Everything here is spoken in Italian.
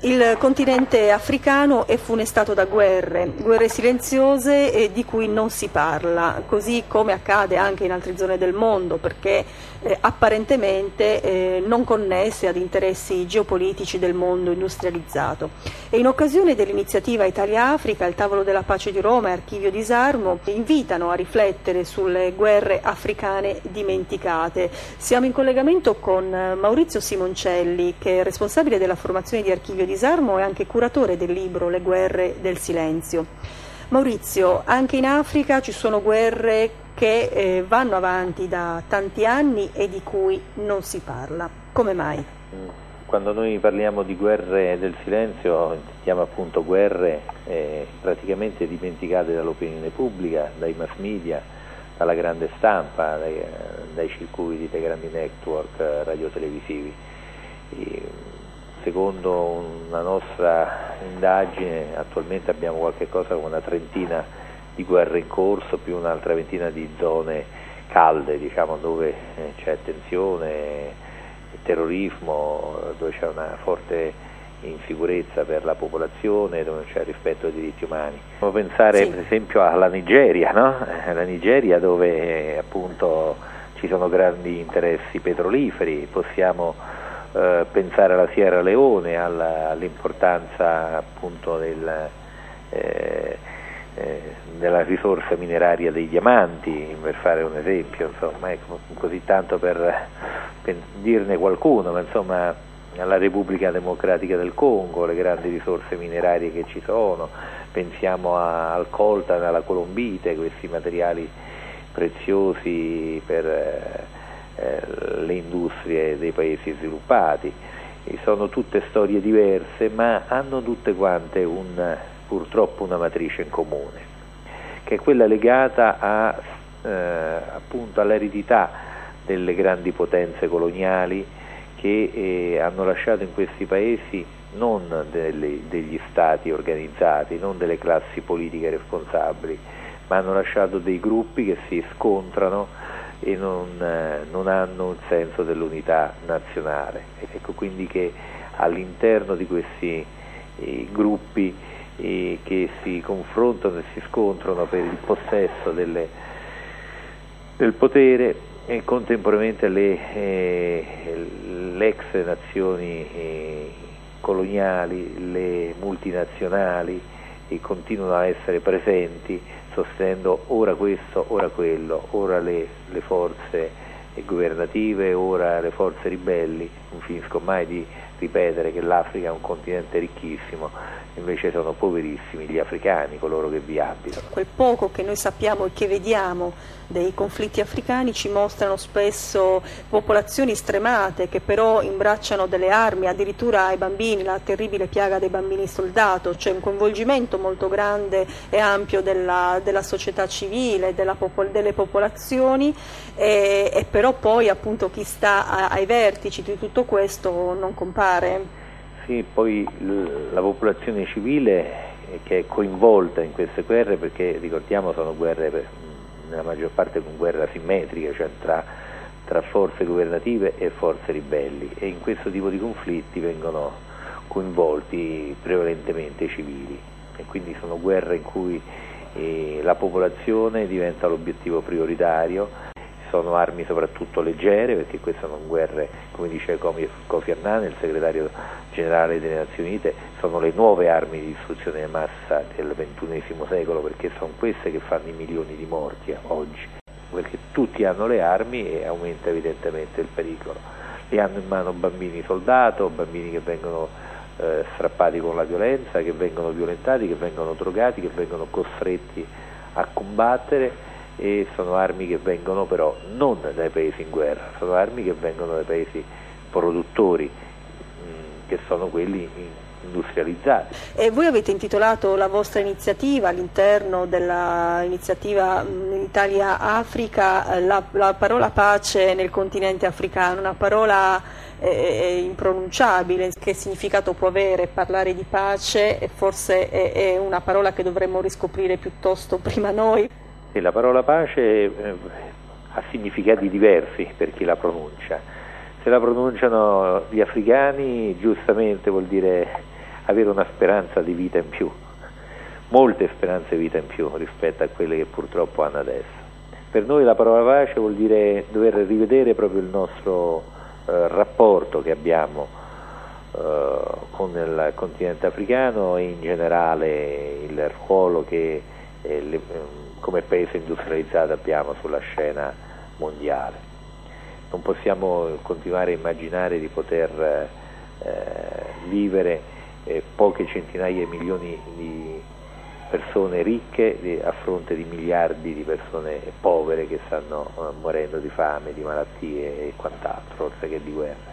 Il continente africano è funestato da guerre silenziose di cui non si parla, così come accade anche in altre zone del mondo, perché apparentemente non connesse ad interessi geopolitici del mondo industrializzato. E in occasione dell'iniziativa Italia-Africa, il Tavolo della Pace di Roma e Archivio Disarmo invitano a riflettere sulle guerre africane dimenticate. Siamo in collegamento con Maurizio Simoncelli, che è responsabile della formazione di Archivio Disarmo e anche curatore del libro Le guerre del silenzio. Maurizio, anche in Africa ci sono guerre che vanno avanti da tanti anni e di cui non si parla. Come mai? Quando noi parliamo di guerre del silenzio intendiamo appunto guerre praticamente dimenticate dall'opinione pubblica, dai mass media, dalla grande stampa, dai circuiti, dai grandi network radiotelevisivi. Secondo una nostra indagine attualmente abbiamo qualche cosa come una trentina di guerre in corso, più un'altra ventina di zone calde, diciamo, dove c'è tensione, terrorismo, dove c'è una forte insicurezza per la popolazione, dove non c'è rispetto ai diritti umani. Possiamo pensare per esempio alla Nigeria, no? La Nigeria dove appunto ci sono grandi interessi petroliferi, possiamo pensare alla Sierra Leone, all'importanza appunto della risorsa mineraria dei diamanti, per fare un esempio, insomma, così tanto per dirne qualcuno, ma insomma alla Repubblica Democratica del Congo, le grandi risorse minerarie che ci sono, pensiamo al coltan, alla colombite, questi materiali preziosi per le industrie dei paesi sviluppati. Sono tutte storie diverse, ma hanno tutte quante purtroppo una matrice in comune, che è quella legata appunto all'eredità delle grandi potenze coloniali che hanno lasciato in questi paesi non degli stati organizzati, non delle classi politiche responsabili, ma hanno lasciato dei gruppi che si scontrano e non hanno un senso dell'unità nazionale. Ecco quindi che all'interno di questi gruppi che si confrontano e si scontrano per il possesso del potere e contemporaneamente le ex nazioni coloniali, le multinazionali continuano a essere presenti sostenendo ora questo, ora quello, ora le forze governative, ora le forze ribelli. Non finisco mai di ripetere che l'Africa è un continente ricchissimo, invece sono poverissimi gli africani, coloro che vi abitano. Quel poco che noi sappiamo e che vediamo dei conflitti africani ci mostrano spesso popolazioni stremate che però imbracciano delle armi, addirittura ai bambini, la terribile piaga dei bambini soldato. C'è un coinvolgimento molto grande e ampio della società civile, delle popolazioni e però poi appunto chi sta ai vertici di tutto questo non compare. Sì, poi la popolazione civile che è coinvolta in queste guerre, perché ricordiamo sono guerre nella maggior parte con guerre asimmetriche, cioè tra forze governative e forze ribelli, e in questo tipo di conflitti vengono coinvolti prevalentemente i civili, e quindi sono guerre in cui la popolazione diventa l'obiettivo prioritario. Sono armi soprattutto leggere, perché queste sono guerre, come dice Kofi Annan, il segretario generale delle Nazioni Unite, sono le nuove armi di distruzione di massa del XXI secolo, perché sono queste che fanno i milioni di morti oggi, perché tutti hanno le armi e aumenta evidentemente il pericolo. Li hanno in mano bambini soldato, bambini che vengono strappati con la violenza, che vengono violentati, che vengono drogati, che vengono costretti a combattere. E sono armi che vengono però non dai paesi in guerra, sono armi che vengono dai paesi produttori, che sono quelli industrializzati. E voi avete intitolato la vostra iniziativa all'interno dell'iniziativa Italia-Africa la parola pace nel continente africano, una parola impronunciabile. Che significato può avere parlare di pace? E forse è una parola che dovremmo riscoprire piuttosto prima noi. Sì, la parola pace ha significati diversi per chi la pronuncia. Se la pronunciano gli africani, giustamente vuol dire avere una speranza di vita in più, molte speranze di vita in più rispetto a quelle che purtroppo hanno adesso. Per noi la parola pace vuol dire dover rivedere proprio il nostro rapporto che abbiamo con il continente africano e in generale il ruolo che come paese industrializzato abbiamo sulla scena mondiale. Non possiamo continuare a immaginare di poter vivere poche centinaia di milioni di persone ricche a fronte di miliardi di persone povere che stanno morendo di fame, di malattie e quant'altro, oltre che di guerra.